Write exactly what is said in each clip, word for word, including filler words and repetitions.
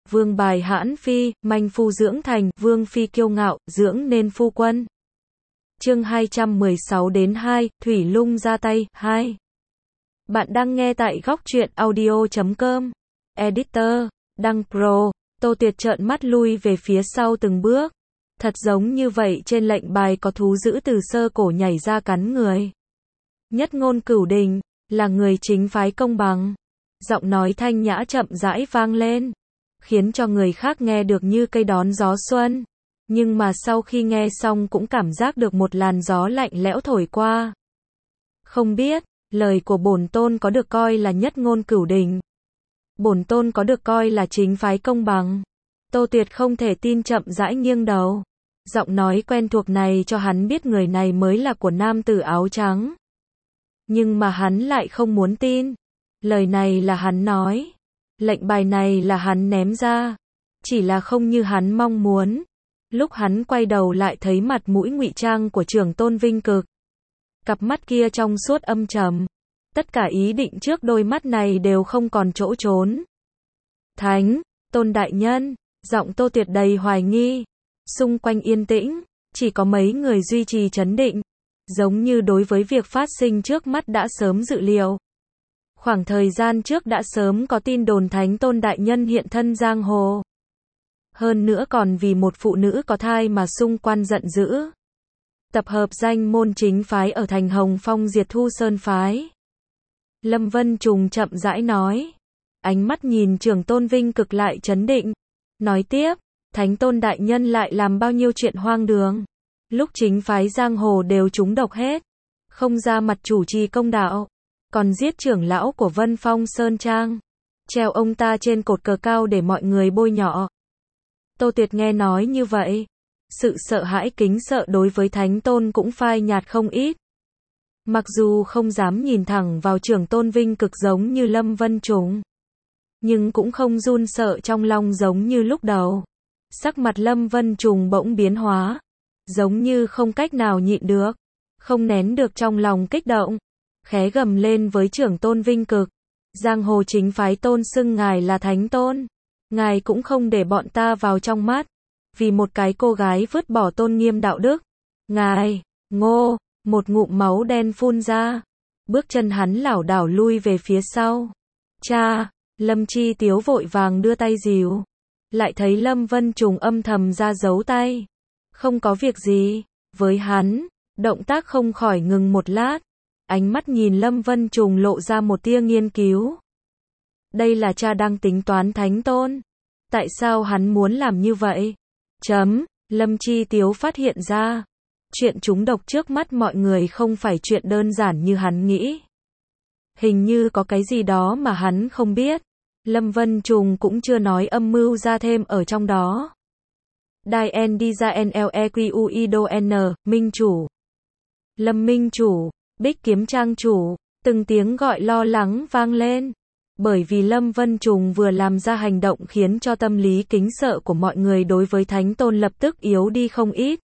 vương bài hãn phi, manh phu dưỡng thành, vương phi kiêu ngạo, dưỡng nên phu quân. Chương hai trăm mười sáu đến hai, Thủy Lung ra tay, hai. Bạn đang nghe tại góc truyện audio chấm com. Editor, Đăng Pro, Tô Tuyệt trợn mắt lui về phía sau từng bước. Thật giống như vậy trên lệnh bài có thú dữ từ sơ cổ nhảy ra cắn người. Nhất ngôn cửu đình, là người chính phái công bằng. Giọng nói thanh nhã chậm rãi vang lên, khiến cho người khác nghe được như cây đón gió xuân. Nhưng mà sau khi nghe xong cũng cảm giác được một làn gió lạnh lẽo thổi qua. Không biết, lời của bổn tôn có được coi là nhất ngôn cửu đình. Bổn tôn có được coi là chính phái công bằng. Tô Tuyệt không thể tin chậm rãi nghiêng đầu. Giọng nói quen thuộc này cho hắn biết người này mới là của nam tử áo trắng. Nhưng mà hắn lại không muốn tin. Lời này là hắn nói. Lệnh bài này là hắn ném ra. Chỉ là không như hắn mong muốn. Lúc hắn quay đầu lại thấy mặt mũi ngụy trang của Trưởng Tôn Vinh Cực. Cặp mắt kia trong suốt âm trầm. Tất cả ý định trước đôi mắt này đều không còn chỗ trốn. Thánh, Tôn đại nhân, giọng Tô Tuyệt đầy hoài nghi. Xung quanh yên tĩnh, chỉ có mấy người duy trì trấn định. Giống như đối với việc phát sinh trước mắt đã sớm dự liệu. Khoảng thời gian trước đã sớm có tin đồn Thánh Tôn đại nhân hiện thân giang hồ. Hơn nữa còn vì một phụ nữ có thai mà xung quanh giận dữ. Tập hợp danh môn chính phái ở thành Hồng Phong diệt Thu Sơn phái. Lâm Vân Trùng chậm rãi nói. Ánh mắt nhìn Trưởng Tôn Vinh Cực lại trấn định. Nói tiếp, Thánh Tôn đại nhân lại làm bao nhiêu chuyện hoang đường. Lúc chính phái giang hồ đều trúng độc hết. Không ra mặt chủ trì công đạo. Còn giết trưởng lão của Vân Phong Sơn Trang. Treo ông ta trên cột cờ cao để mọi người bôi nhọ. Tô Tuyệt nghe nói như vậy. Sự sợ hãi kính sợ đối với Thánh Tôn cũng phai nhạt không ít. Mặc dù không dám nhìn thẳng vào Trưởng Tôn Vinh Cực giống như Lâm Vân Trùng. Nhưng cũng không run sợ trong lòng giống như lúc đầu. Sắc mặt Lâm Vân Trùng bỗng biến hóa. Giống như không cách nào nhịn được. Không nén được trong lòng kích động. Khẽ gầm lên với Trưởng Tôn Vinh Cực. Giang hồ chính phái tôn xưng ngài là Thánh Tôn. Ngài cũng không để bọn ta vào trong mắt. Vì một cái cô gái vứt bỏ tôn nghiêm đạo đức. Ngài, ngô, một ngụm máu đen phun ra. Bước chân hắn lảo đảo lui về phía sau. Cha, Lâm Chi Tiếu vội vàng đưa tay dìu. Lại thấy Lâm Vân Trùng âm thầm ra giấu tay. Không có việc gì, với hắn, động tác không khỏi ngừng một lát. Ánh mắt nhìn Lâm Vân Trùng lộ ra một tia nghiên cứu. Đây là cha đang tính toán Thánh Tôn. Tại sao hắn muốn làm như vậy? Chấm, Lâm Chi Tiếu phát hiện ra. Chuyện trúng độc trước mắt mọi người không phải chuyện đơn giản như hắn nghĩ. Hình như có cái gì đó mà hắn không biết. Lâm Vân Trùng cũng chưa nói âm mưu ra thêm ở trong đó. Đai en đi ra en lờ e quy u i đô n, Minh Chủ. Lâm Minh Chủ, Bích Kiếm Trang Chủ, từng tiếng gọi lo lắng vang lên. Bởi vì Lâm Vân Trùng vừa làm ra hành động khiến cho tâm lý kính sợ của mọi người đối với Thánh Tôn lập tức yếu đi không ít.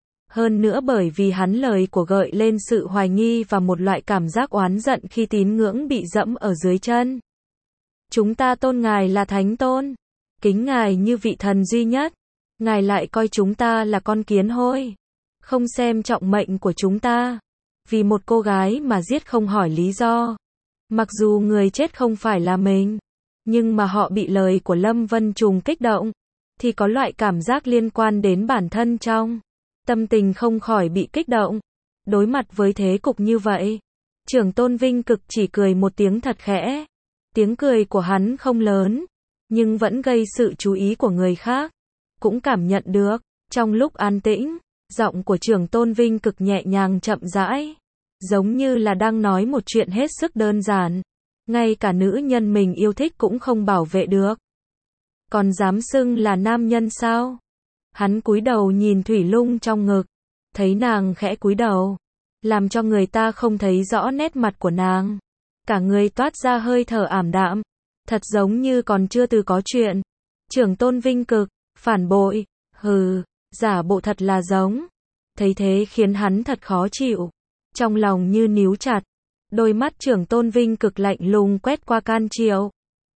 Hơn nữa bởi vì hắn lời của gợi lên sự hoài nghi và một loại cảm giác oán giận khi tín ngưỡng bị dẫm ở dưới chân. Chúng ta tôn ngài là Thánh Tôn. Kính ngài như vị thần duy nhất. Ngài lại coi chúng ta là con kiến hôi. Không xem trọng mệnh của chúng ta. Vì một cô gái mà giết không hỏi lý do. Mặc dù người chết không phải là mình. Nhưng mà họ bị lời của Lâm Vân Trùng kích động. Thì có loại cảm giác liên quan đến bản thân trong. Tâm tình không khỏi bị kích động. Đối mặt với thế cục như vậy. Trưởng Tôn Vinh Cực chỉ cười một tiếng thật khẽ. Tiếng cười của hắn không lớn. Nhưng vẫn gây sự chú ý của người khác. Cũng cảm nhận được. Trong lúc an tĩnh. Giọng của Trưởng Tôn Vinh Cực nhẹ nhàng chậm rãi. Giống như là đang nói một chuyện hết sức đơn giản. Ngay cả nữ nhân mình yêu thích cũng không bảo vệ được. Còn dám xưng là nam nhân sao? Hắn cúi đầu nhìn Thủy Lung trong ngực. Thấy nàng khẽ cúi đầu. Làm cho người ta không thấy rõ nét mặt của nàng. Cả người toát ra hơi thở ảm đạm. Thật giống như còn chưa từ có chuyện. Trưởng Tôn Vinh Cực, phản bội, hừ, giả bộ thật là giống. Thấy thế khiến hắn thật khó chịu. Trong lòng như níu chặt. Đôi mắt Trưởng Tôn Vinh Cực lạnh lùng quét qua Can Triệu.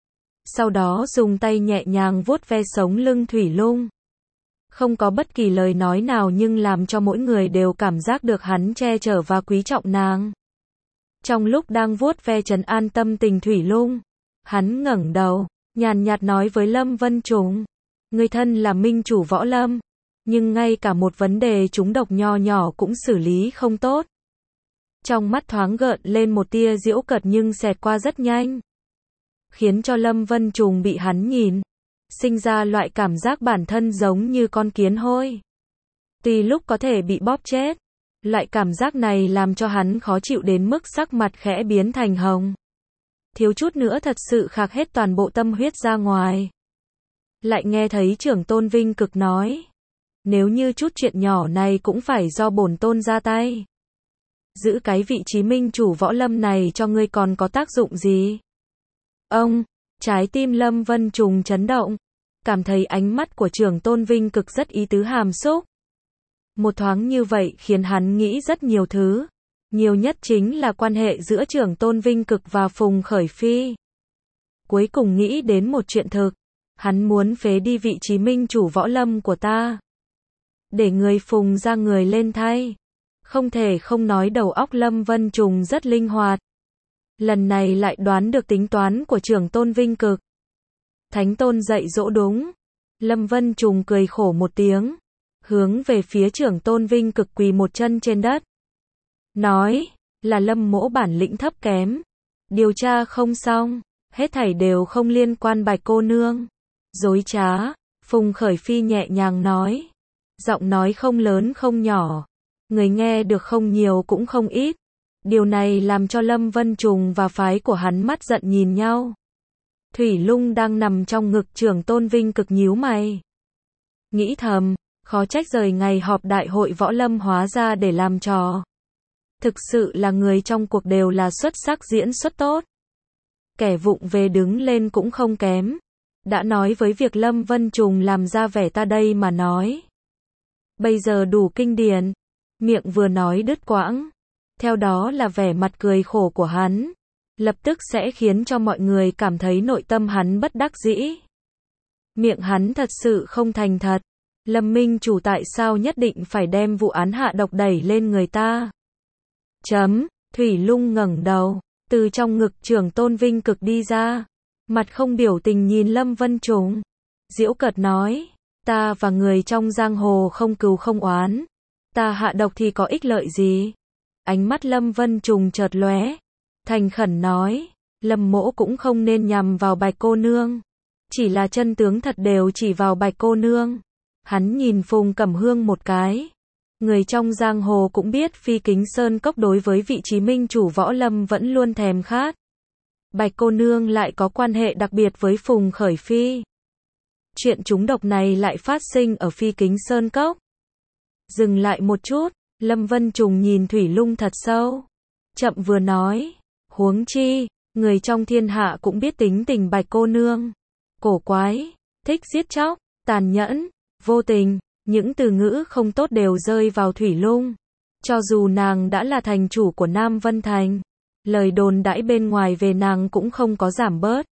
sau đó dùng tay nhẹ nhàng vuốt ve sống lưng Thủy Lung. Không có bất kỳ lời nói nào nhưng làm cho mỗi người đều cảm giác được hắn che chở và quý trọng nàng. Trong lúc đang vuốt ve trấn an tâm tình Thủy Lung, hắn ngẩng đầu, nhàn nhạt nói với Lâm Vân Trùng, người thân là minh chủ võ lâm, nhưng ngay cả một vấn đề trúng độc nho nhỏ cũng xử lý không tốt. Trong mắt thoáng gợn lên một tia giễu cợt nhưng xẹt qua rất nhanh, khiến cho Lâm Vân Trùng bị hắn nhìn, sinh ra loại cảm giác bản thân giống như con kiến hôi. Tuy lúc có thể bị bóp chết, loại cảm giác này làm cho hắn khó chịu đến mức sắc mặt khẽ biến thành hồng. Thiếu chút nữa thật sự khạc hết toàn bộ tâm huyết ra ngoài. Lại nghe thấy trưởng tôn Vinh Cực nói, nếu như chút chuyện nhỏ này cũng phải do bổn tôn ra tay. Giữ cái vị trí minh chủ võ lâm này cho ngươi còn có tác dụng gì? Ông, trái tim Lâm Vân Trùng chấn động, cảm thấy ánh mắt của trưởng tôn Vinh Cực rất ý tứ hàm xúc. Một thoáng như vậy khiến hắn nghĩ rất nhiều thứ, nhiều nhất chính là quan hệ giữa trưởng tôn Vinh Cực và Phùng Khởi Phi. Cuối cùng nghĩ đến một chuyện thực, hắn muốn phế đi vị trí minh chủ võ lâm của ta, để người Phùng ra người lên thay. Không thể không nói đầu óc Lâm Vân Trùng rất linh hoạt. Lần này lại đoán được tính toán của trưởng tôn Vinh Cực. Thánh tôn dạy dỗ đúng. Lâm Vân Trùng cười khổ một tiếng, hướng về phía trưởng tôn Vinh Cực quỳ một chân trên đất. Nói, là Lâm mỗ bản lĩnh thấp kém. Điều tra không xong, hết thảy đều không liên quan Bạch cô nương. Dối trá, Phùng Khởi Phi nhẹ nhàng nói. Giọng nói không lớn không nhỏ. Người nghe được không nhiều cũng không ít. Điều này làm cho Lâm Vân Trùng và phái của hắn mắt giận nhìn nhau. Thủy Lung đang nằm trong ngực trưởng tôn Vinh Cực nhíu mày. Nghĩ thầm, khó trách rời ngày họp đại hội võ lâm hóa ra để làm trò. Thực sự là người trong cuộc đều là xuất sắc diễn xuất tốt. Kẻ vụng về đứng lên cũng không kém. Đã nói với việc Lâm Vân Trùng làm ra vẻ ta đây mà nói. Bây giờ đủ kinh điển. Miệng vừa nói đứt quãng. Theo đó là vẻ mặt cười khổ của hắn. Lập tức sẽ khiến cho mọi người cảm thấy nội tâm hắn bất đắc dĩ. Miệng hắn thật sự không thành thật. Lâm minh chủ tại sao nhất định phải đem vụ án hạ độc đẩy lên người ta? Chấm, Thủy Lung ngẩng đầu, từ trong ngực trưởng tôn Vinh Cực đi ra. Mặt không biểu tình nhìn Lâm Vân Trùng. Giễu cợt nói, ta và người trong giang hồ không cừu không oán. Ta hạ độc thì có ích lợi gì? Ánh mắt Lâm Vân Trùng chợt lóe, thành khẩn nói, Lâm mỗ cũng không nên nhằm vào Bạch cô nương. Chỉ là chân tướng thật đều chỉ vào Bạch cô nương. Hắn nhìn Phùng Cẩm Hương một cái. Người trong giang hồ cũng biết Phi Kính Sơn Cốc đối với vị trí minh chủ võ lâm vẫn luôn thèm khát. Bạch cô nương lại có quan hệ đặc biệt với Phùng Khởi Phi. Chuyện trúng độc này lại phát sinh ở Phi Kính Sơn Cốc. Dừng lại một chút, Lâm Vân Trùng nhìn Thủy Lung thật sâu. Chậm vừa nói, huống chi, người trong thiên hạ cũng biết tính tình Bạch cô nương. Cổ quái, thích giết chóc, tàn nhẫn, vô tình, những từ ngữ không tốt đều rơi vào Thủy Lung. Cho dù nàng đã là thành chủ của Nam Vân Thành, lời đồn đãi bên ngoài về nàng cũng không có giảm bớt.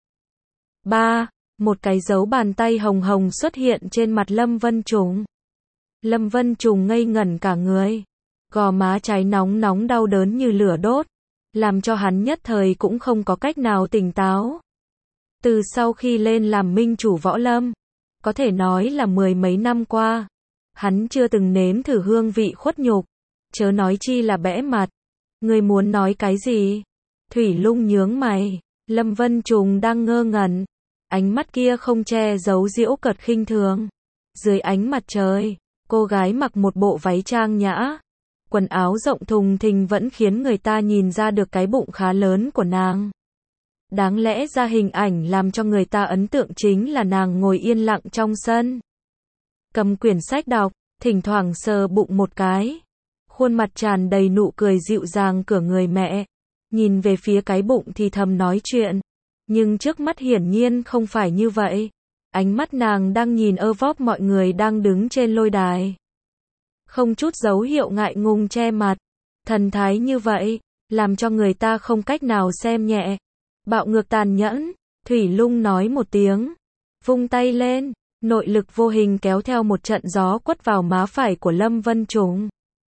Ba, một cái dấu bàn tay hồng hồng xuất hiện trên mặt Lâm Vân Trùng. Lâm Vân Trùng ngây ngẩn cả người. Gò má trái nóng nóng đau đớn như lửa đốt, làm cho hắn nhất thời cũng không có cách nào tỉnh táo. Từ sau khi lên làm minh chủ võ lâm, có thể nói là mười mấy năm qua, hắn chưa từng nếm thử hương vị khuất nhục, chớ nói chi là bẽ mặt. Người muốn nói cái gì? Thủy Lung nhướng mày, Lâm Vân Trùng đang ngơ ngẩn, ánh mắt kia không che giấu giễu cợt khinh thường. Dưới ánh mặt trời, cô gái mặc một bộ váy trang nhã, quần áo rộng thùng thình vẫn khiến người ta nhìn ra được cái bụng khá lớn của nàng. Đáng lẽ ra hình ảnh làm cho người ta ấn tượng chính là nàng ngồi yên lặng trong sân, cầm quyển sách đọc, thỉnh thoảng sờ bụng một cái. Khuôn mặt tràn đầy nụ cười dịu dàng của người mẹ, nhìn về phía cái bụng thì thầm nói chuyện. Nhưng trước mắt hiển nhiên không phải như vậy. Ánh mắt nàng đang nhìn ơ vóp mọi người đang đứng trên lôi đài. Không chút dấu hiệu ngại ngùng che mặt. Thần thái như vậy, làm cho người ta không cách nào xem nhẹ. Bạo ngược tàn nhẫn, Thủy Lung nói một tiếng, vung tay lên, nội lực vô hình kéo theo một trận gió quất vào má phải của Lâm Vân Trùng.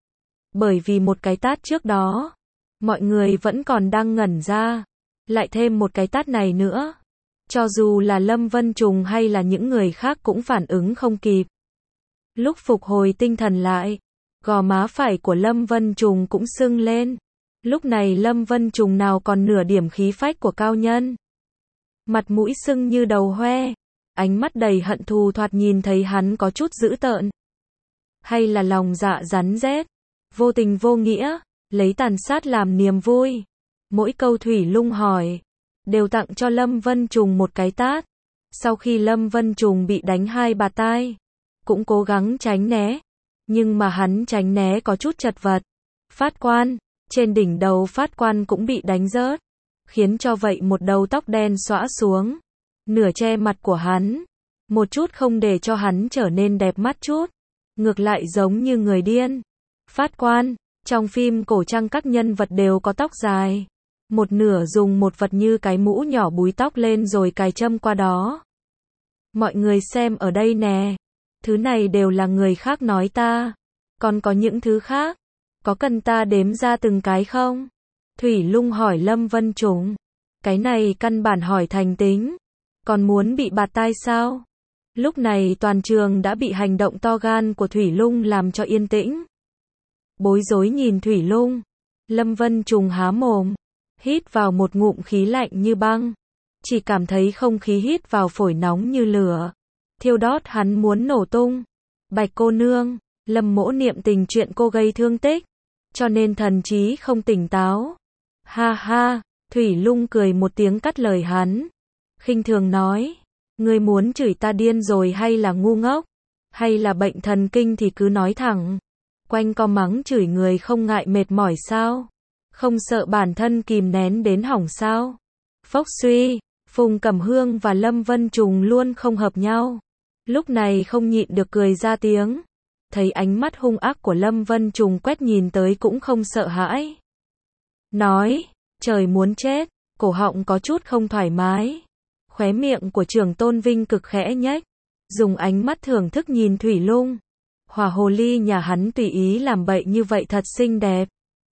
Bởi vì một cái tát trước đó, mọi người vẫn còn đang ngẩn ra, lại thêm một cái tát này nữa. Cho dù là Lâm Vân Trùng hay là những người khác cũng phản ứng không kịp. Lúc phục hồi tinh thần lại, gò má phải của Lâm Vân Trùng cũng sưng lên. Lúc này Lâm Vân Trùng nào còn nửa điểm khí phách của cao nhân. Mặt mũi sưng như đầu hoe, ánh mắt đầy hận thù, thoạt nhìn thấy hắn có chút dữ tợn. Hay là lòng dạ rắn rết, vô tình vô nghĩa, lấy tàn sát làm niềm vui. Mỗi câu Thủy Lung hỏi, đều tặng cho Lâm Vân Trùng một cái tát. Sau khi Lâm Vân Trùng bị đánh hai bạt tai, cũng cố gắng tránh né, nhưng mà hắn tránh né có chút chật vật. Phát quan, trên đỉnh đầu Phát quan cũng bị đánh rớt, khiến cho vậy một đầu tóc đen xõa xuống, nửa che mặt của hắn, một chút không để cho hắn trở nên đẹp mắt chút, ngược lại giống như người điên. Phát quan, trong phim cổ trang các nhân vật đều có tóc dài, một nửa dùng một vật như cái mũ nhỏ búi tóc lên rồi cài châm qua đó. Mọi người xem ở đây nè, thứ này đều là người khác nói ta, còn có những thứ khác, có cần ta đếm ra từng cái không? Thủy Lung hỏi Lâm Vân Trùng, cái này căn bản hỏi thành tính, còn muốn bị bạt tai sao? Lúc này toàn trường đã bị hành động to gan của Thủy Lung làm cho yên tĩnh. Bối rối nhìn Thủy Lung, Lâm Vân Trùng há mồm, hít vào một ngụm khí lạnh như băng, chỉ cảm thấy không khí hít vào phổi nóng như lửa, thiêu đốt hắn muốn nổ tung. Bạch cô nương, Lâm mỗ niệm tình chuyện cô gây thương tích, cho nên thần trí không tỉnh táo. Ha ha, Thủy Lung cười một tiếng cắt lời hắn, khinh thường nói, ngươi muốn chửi ta điên rồi hay là ngu ngốc, hay là bệnh thần kinh thì cứ nói thẳng. Quanh co mắng chửi người không ngại mệt mỏi sao? Không sợ bản thân kìm nén đến hỏng sao? Phốc suy, Phùng Cẩm Hương và Lâm Vân Trùng luôn không hợp nhau. Lúc này không nhịn được cười ra tiếng. Thấy ánh mắt hung ác của Lâm Vân Trùng quét nhìn tới cũng không sợ hãi. Nói, trời muốn chết, cổ họng có chút không thoải mái. Khóe miệng của Trưởng Tôn Vinh cực khẽ nhếch, dùng ánh mắt thưởng thức nhìn Thủy Lung. Hỏa hồ ly nhà hắn tùy ý làm bậy như vậy thật xinh đẹp.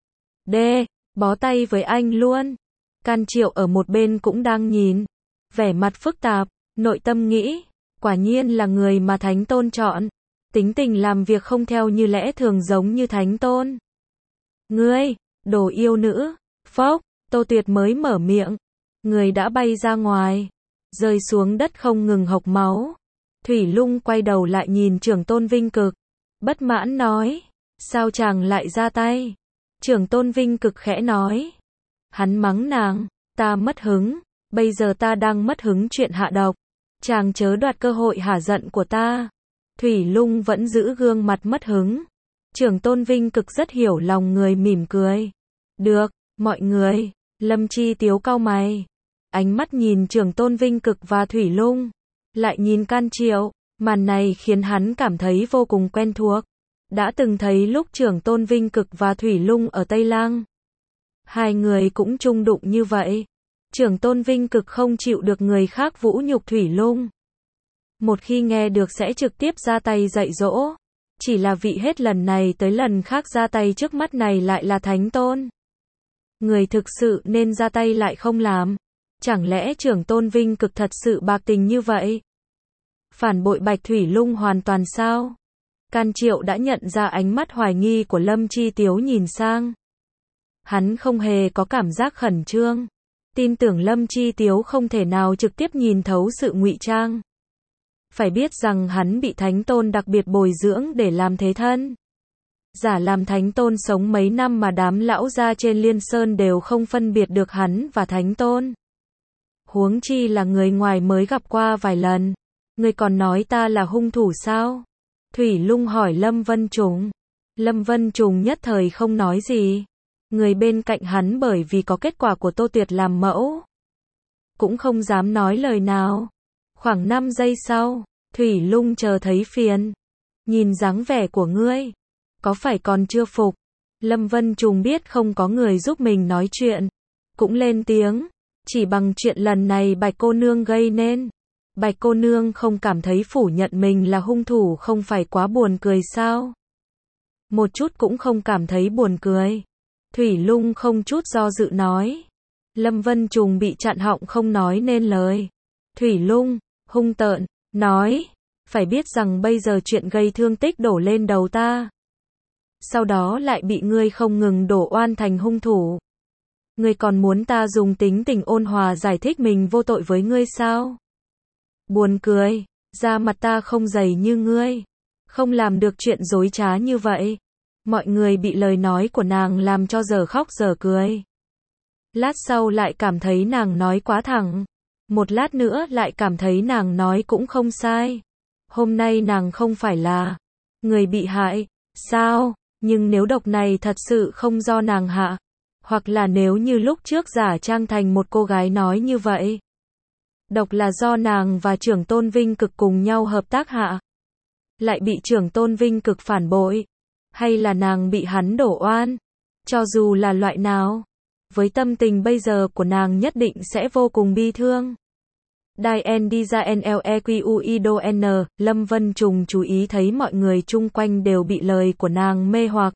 Đê, bó tay với anh luôn. Can Triệu ở một bên cũng đang nhìn, vẻ mặt phức tạp, nội tâm nghĩ, quả nhiên là người mà Thánh Tôn chọn. Tính tình làm việc không theo như lẽ thường giống như Thánh Tôn. Ngươi, đồ yêu nữ, phốc, Tô Tuyệt mới mở miệng, người đã bay ra ngoài, rơi xuống đất không ngừng hộc máu. Thủy Lung quay đầu lại nhìn Trưởng Tôn Vinh Cực, bất mãn nói, sao chàng lại ra tay? Trưởng Tôn Vinh Cực khẽ nói, hắn mắng nàng, ta mất hứng, bây giờ ta đang mất hứng chuyện hạ độc, chàng chớ đoạt cơ hội hả giận của ta. Thủy Lung vẫn giữ gương mặt mất hứng. Trưởng Tôn Vinh Cực rất hiểu lòng người, mỉm cười. Được, mọi người. Lâm Chi Tiếu cau mày, ánh mắt nhìn Trưởng Tôn Vinh Cực và Thủy Lung, lại nhìn Can Triệu. Màn này khiến hắn cảm thấy vô cùng quen thuộc. Đã từng thấy lúc Trưởng Tôn Vinh Cực và Thủy Lung ở Tây Lăng, hai người cũng chung đụng như vậy. Trưởng Tôn Vinh Cực không chịu được người khác vũ nhục Thủy Lung, một khi nghe được sẽ trực tiếp ra tay dạy dỗ. Chỉ là vị hết lần này tới lần khác ra tay trước mắt này lại là Thánh Tôn. Người thực sự nên ra tay lại không làm. Chẳng lẽ Trưởng Tôn Vinh Cực thật sự bạc tình như vậy? Phản bội Bạch Thủy Lung hoàn toàn sao? Can Triệu đã nhận ra ánh mắt hoài nghi của Lâm Chi Tiếu nhìn sang. Hắn không hề có cảm giác khẩn trương, tin tưởng Lâm Chi Tiếu không thể nào trực tiếp nhìn thấu sự ngụy trang. Phải biết rằng hắn bị Thánh Tôn đặc biệt bồi dưỡng để làm thế thân. Giả làm Thánh Tôn sống mấy năm mà đám lão gia trên Liên Sơn đều không phân biệt được hắn và Thánh Tôn. Huống chi là người ngoài mới gặp qua vài lần. Người còn nói ta là hung thủ sao? Thủy Lung hỏi Lâm Vân Trùng. Lâm Vân Trùng nhất thời không nói gì. Người bên cạnh hắn bởi vì có kết quả của Tô Tuyệt làm mẫu, cũng không dám nói lời nào. Khoảng năm giây sau, Thủy Lung chờ thấy phiền. Nhìn dáng vẻ của ngươi, có phải còn chưa phục? Lâm Vân Trùng biết không có người giúp mình nói chuyện, cũng lên tiếng. Chỉ bằng chuyện lần này Bạch cô nương gây nên, Bạch cô nương không cảm thấy phủ nhận mình là hung thủ không phải quá buồn cười sao? Một chút cũng không cảm thấy buồn cười. Thủy Lung không chút do dự nói. Lâm Vân Trùng bị chặn họng không nói nên lời. Thủy Lung, hung tợn, nói, phải biết rằng bây giờ chuyện gây thương tích đổ lên đầu ta. Sau đó lại bị ngươi không ngừng đổ oan thành hung thủ. Ngươi còn muốn ta dùng tính tình ôn hòa giải thích mình vô tội với ngươi sao? Buồn cười, da mặt ta không dày như ngươi. Không làm được chuyện dối trá như vậy. Mọi người bị lời nói của nàng làm cho giờ khóc giờ cười. Lát sau lại cảm thấy nàng nói quá thẳng. Một lát nữa lại cảm thấy nàng nói cũng không sai. Hôm nay nàng không phải là người bị hại, sao? Nhưng nếu độc này thật sự không do nàng hạ, hoặc là nếu như lúc trước giả trang thành một cô gái nói như vậy, độc là do nàng và trưởng tôn Vinh Cực cùng nhau hợp tác hạ, lại bị trưởng tôn Vinh Cực phản bội, hay là nàng bị hắn đổ oan, cho dù là loại nào, với tâm tình bây giờ của nàng nhất định sẽ vô cùng bi thương. Đai en đi ra en lờ e quy u i đô n, Lâm Vân Trùng chú ý thấy mọi người chung quanh đều bị lời của nàng mê hoặc.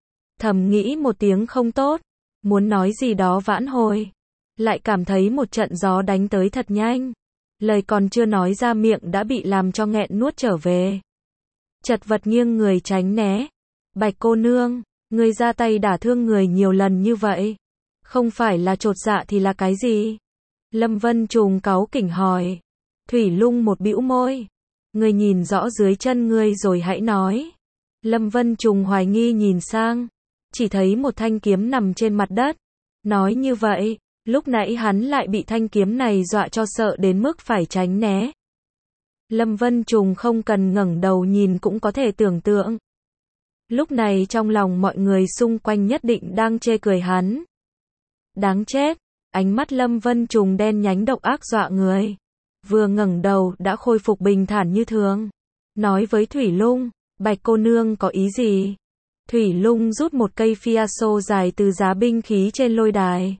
Thầm nghĩ một tiếng không tốt, muốn nói gì đó vãn hồi. Lại cảm thấy một trận gió đánh tới thật nhanh. Lời còn chưa nói ra miệng đã bị làm cho nghẹn nuốt trở về. Chật vật nghiêng người tránh né. Bạch cô nương, ngươi ra tay đả thương người nhiều lần như vậy. Không phải là chột dạ thì là cái gì? Lâm Vân Trùng cáu kỉnh hỏi. Thủy Lung một bĩu môi. Ngươi nhìn rõ dưới chân ngươi rồi hãy nói. Lâm Vân Trùng hoài nghi nhìn sang. Chỉ thấy một thanh kiếm nằm trên mặt đất. Nói như vậy, lúc nãy hắn lại bị thanh kiếm này dọa cho sợ đến mức phải tránh né. Lâm Vân Trùng không cần ngẩng đầu nhìn cũng có thể tưởng tượng. Lúc này trong lòng mọi người xung quanh nhất định đang chê cười hắn. Đáng chết, ánh mắt Lâm Vân Trùng đen nhánh độc ác dọa người. Vừa ngẩng đầu đã khôi phục bình thản như thường. Nói với Thủy Lung, Bạch cô nương có ý gì? Thủy Lung rút một cây fiaso dài từ giá binh khí trên lôi đài.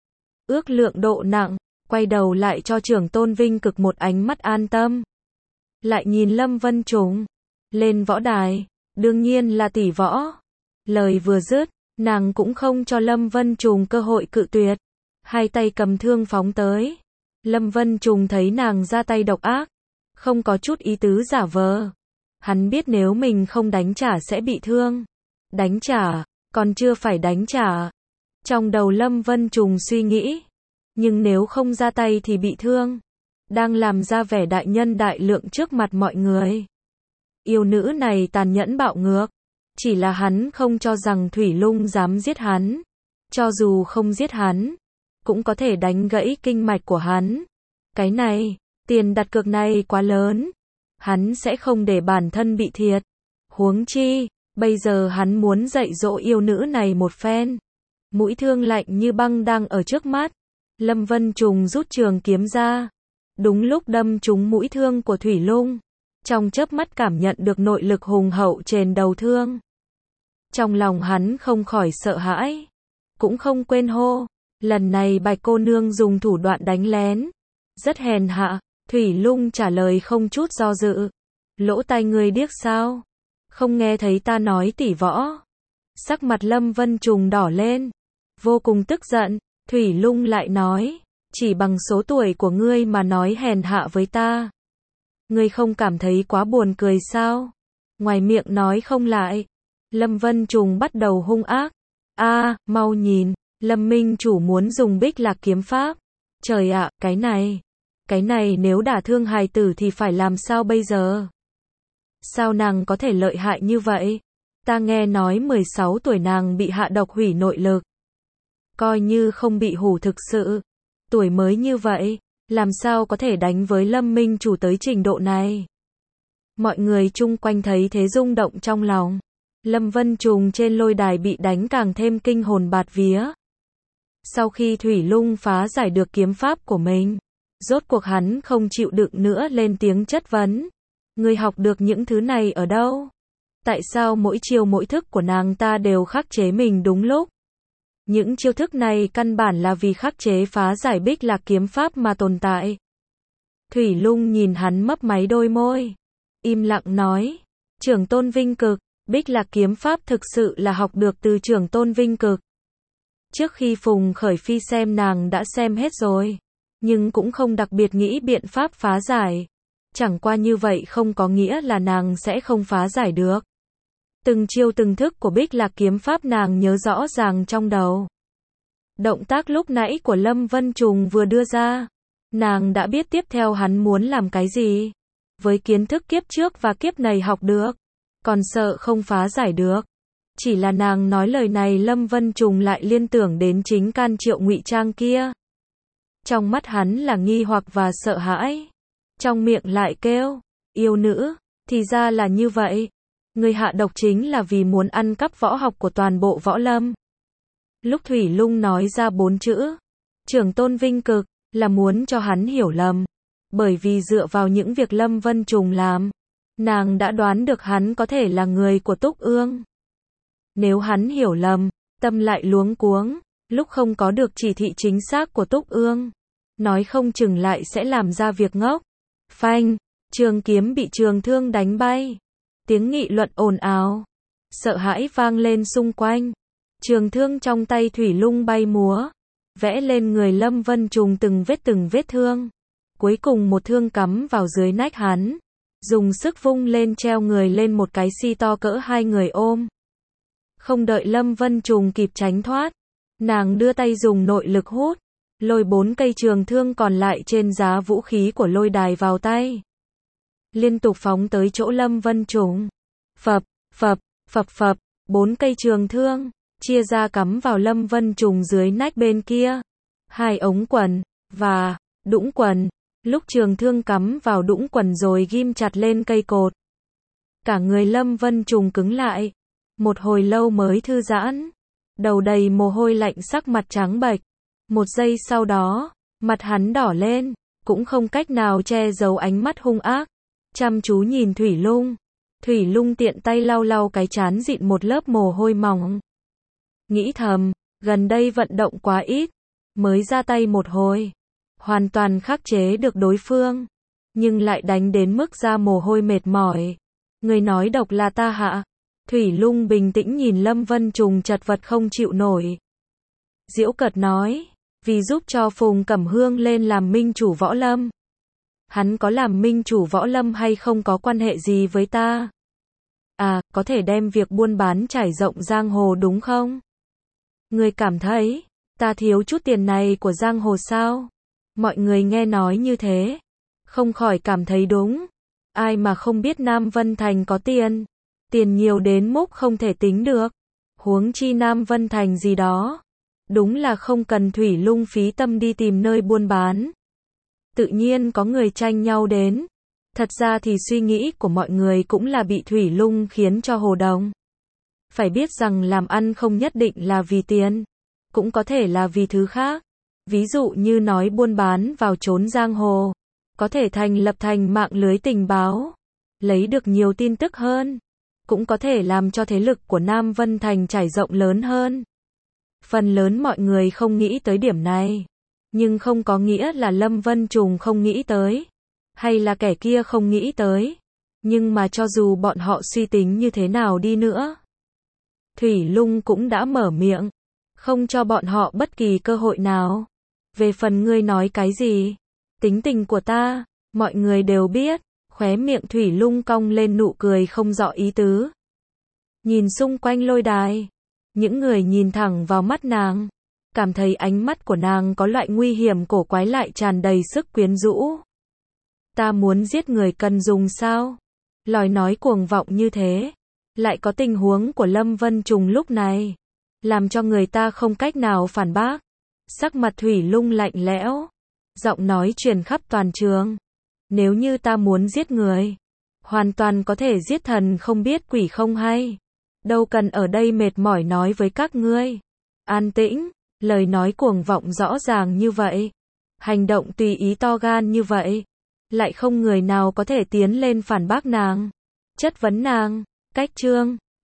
Ước lượng độ nặng, quay đầu lại cho trưởng tôn Vinh Cực một ánh mắt an tâm. Lại nhìn Lâm Vân Trùng. Lên võ đài, đương nhiên là tỷ võ. Lời vừa dứt, nàng cũng không cho Lâm Vân Trùng cơ hội cự tuyệt. Hai tay cầm thương phóng tới. Lâm Vân Trùng thấy nàng ra tay độc ác, không có chút ý tứ giả vờ. Hắn biết nếu mình không đánh trả sẽ bị thương. Đánh trả, còn chưa phải đánh trả. Trong đầu Lâm Vân Trùng suy nghĩ. Nhưng nếu không ra tay thì bị thương. Đang làm ra vẻ đại nhân đại lượng trước mặt mọi người. Yêu nữ này tàn nhẫn bạo ngược. Chỉ là hắn không cho rằng Thủy Lung dám giết hắn. Cho dù không giết hắn, cũng có thể đánh gãy kinh mạch của hắn. Cái này, tiền đặt cược này quá lớn. Hắn sẽ không để bản thân bị thiệt. Huống chi, bây giờ hắn muốn dạy dỗ yêu nữ này một phen. Mũi thương lạnh như băng đang ở trước mắt. Lâm Vân Trùng rút trường kiếm ra. Đúng lúc đâm trúng mũi thương của Thủy Lung. Trong chớp mắt cảm nhận được nội lực hùng hậu trên đầu thương. Trong lòng hắn không khỏi sợ hãi. Cũng không quên hô. Lần này Bạch cô nương dùng thủ đoạn đánh lén. Rất hèn hạ. Thủy Lung trả lời không chút do dự. Lỗ tai ngươi điếc sao? Không nghe thấy ta nói tỷ võ. Sắc mặt Lâm Vân Trùng đỏ lên. Vô cùng tức giận. Thủy Lung lại nói. Chỉ bằng số tuổi của ngươi mà nói hèn hạ với ta. Ngươi không cảm thấy quá buồn cười sao? Ngoài miệng nói không lại. Lâm Vân Trùng bắt đầu hung ác. A, à, mau nhìn. Lâm Minh chủ muốn dùng Bích Lạc kiếm pháp. Trời ạ, cái này. Cái này nếu đả thương hài tử thì phải làm sao bây giờ? Sao nàng có thể lợi hại như vậy? Ta nghe nói mười sáu tuổi nàng bị hạ độc hủy nội lực. Coi như không bị hủ thực sự. Tuổi mới như vậy, làm sao có thể đánh với Lâm Minh chủ tới trình độ này? Mọi người chung quanh thấy thế rung động trong lòng. Lâm Vân Trùng trên lôi đài bị đánh càng thêm kinh hồn bạt vía. Sau khi Thủy Lung phá giải được kiếm pháp của mình, rốt cuộc hắn không chịu đựng nữa lên tiếng chất vấn. Ngươi học được những thứ này ở đâu? Tại sao mỗi chiêu mỗi thức của nàng ta đều khắc chế mình đúng lúc? Những chiêu thức này căn bản là vì khắc chế phá giải Bích Lạc kiếm pháp mà tồn tại. Thủy Lung nhìn hắn mấp máy đôi môi, im lặng nói, Trưởng Tôn Vinh Cực, Bích Lạc kiếm pháp thực sự là học được từ Trưởng Tôn Vinh Cực. Trước khi Phùng Khởi Phi xem nàng đã xem hết rồi, nhưng cũng không đặc biệt nghĩ biện pháp phá giải. Chẳng qua như vậy không có nghĩa là nàng sẽ không phá giải được. Từng chiêu từng thức của Bích Lạc kiếm pháp nàng nhớ rõ ràng trong đầu. Động tác lúc nãy của Lâm Vân Trùng vừa đưa ra, nàng đã biết tiếp theo hắn muốn làm cái gì. Với kiến thức kiếp trước và kiếp này học được, còn sợ không phá giải được. Chỉ là nàng nói lời này Lâm Vân Trùng lại liên tưởng đến chính can Triệu ngụy trang kia. Trong mắt hắn là nghi hoặc và sợ hãi. Trong miệng lại kêu, yêu nữ, thì ra là như vậy. Người hạ độc chính là vì muốn ăn cắp võ học của toàn bộ võ lâm. Lúc Thủy Lung nói ra bốn chữ, Trưởng Tôn Vinh Cực, là muốn cho hắn hiểu lầm. Bởi vì dựa vào những việc Lâm Vân Trùng làm, nàng đã đoán được hắn có thể là người của Túc Ương. Nếu hắn hiểu lầm, tâm lại luống cuống, lúc không có được chỉ thị chính xác của Túc Ương, nói không chừng lại sẽ làm ra việc ngốc. Phanh, trường kiếm bị trường thương đánh bay. Tiếng nghị luận ồn ào, sợ hãi vang lên xung quanh. Trường thương trong tay Thủy Lung bay múa, vẽ lên người Lâm Vân Trùng từng vết từng vết thương. Cuối cùng một thương cắm vào dưới nách hắn, dùng sức vung lên treo người lên một cái si to cỡ hai người ôm. Không đợi Lâm Vân Trùng kịp tránh thoát, nàng đưa tay dùng nội lực hút, lôi bốn cây trường thương còn lại trên giá vũ khí của lôi đài vào tay. Liên tục phóng tới chỗ Lâm Vân Trùng. Phập, phập, phập phập, bốn cây trường thương, chia ra cắm vào Lâm Vân Trùng dưới nách bên kia. Hai ống quần, và, đũng quần. Lúc trường thương cắm vào đũng quần rồi ghim chặt lên cây cột. Cả người Lâm Vân Trùng cứng lại. Một hồi lâu mới thư giãn. Đầu đầy mồ hôi lạnh sắc mặt trắng bệch. Một giây sau đó, mặt hắn đỏ lên, cũng không cách nào che giấu ánh mắt hung ác. Chăm chú nhìn Thủy Lung. Thủy Lung tiện tay lau lau cái trán dịn một lớp mồ hôi mỏng. Nghĩ thầm, gần đây vận động quá ít, mới ra tay một hồi. Hoàn toàn khắc chế được đối phương, nhưng lại đánh đến mức ra mồ hôi mệt mỏi. Người nói độc là ta hạ. Thủy Lung bình tĩnh nhìn Lâm Vân Trùng chật vật không chịu nổi. Giễu cợt nói, vì giúp cho Phùng Cẩm Hương lên làm minh chủ võ lâm. Hắn có làm minh chủ võ lâm hay không có quan hệ gì với ta? À, có thể đem việc buôn bán trải rộng giang hồ đúng không? Người cảm thấy, ta thiếu chút tiền này của giang hồ sao? Mọi người nghe nói như thế, không khỏi cảm thấy đúng. Ai mà không biết Nam Vân Thành có tiền, tiền nhiều đến mức không thể tính được. Huống chi Nam Vân Thành gì đó, đúng là không cần Thủy Lung phí tâm đi tìm nơi buôn bán. Tự nhiên có người tranh nhau đến. Thật ra thì suy nghĩ của mọi người cũng là bị Thủy Lung khiến cho hồ đồng. Phải biết rằng làm ăn không nhất định là vì tiền, cũng có thể là vì thứ khác. Ví dụ như nói buôn bán vào chốn giang hồ, có thể thành lập thành mạng lưới tình báo, lấy được nhiều tin tức hơn, cũng có thể làm cho thế lực của Nam Vân Thành trải rộng lớn hơn. Phần lớn mọi người không nghĩ tới điểm này, nhưng không có nghĩa là Lâm Vân Trùng không nghĩ tới, hay là kẻ kia không nghĩ tới. Nhưng mà cho dù bọn họ suy tính như thế nào đi nữa, Thủy Lung cũng đã mở miệng, không cho bọn họ bất kỳ cơ hội nào. Về phần ngươi nói cái gì, tính tình của ta, mọi người đều biết. Khóe miệng Thủy Lung cong lên nụ cười không rõ ý tứ. Nhìn xung quanh lôi đài, những người nhìn thẳng vào mắt nàng, cảm thấy ánh mắt của nàng có loại nguy hiểm cổ quái lại tràn đầy sức quyến rũ. Ta muốn giết người cần dùng sao? Lời nói cuồng vọng như thế, lại có tình huống của Lâm Vân Trùng lúc này, làm cho người ta không cách nào phản bác. Sắc mặt Thủy Lung lạnh lẽo, giọng nói truyền khắp toàn trường. Nếu như ta muốn giết người, hoàn toàn có thể giết thần không biết quỷ không hay. Đâu cần ở đây mệt mỏi nói với các ngươi. An tĩnh, lời nói cuồng vọng rõ ràng như vậy, hành động tùy ý to gan như vậy, lại không người nào có thể tiến lên phản bác nàng, chất vấn nàng. Cách chương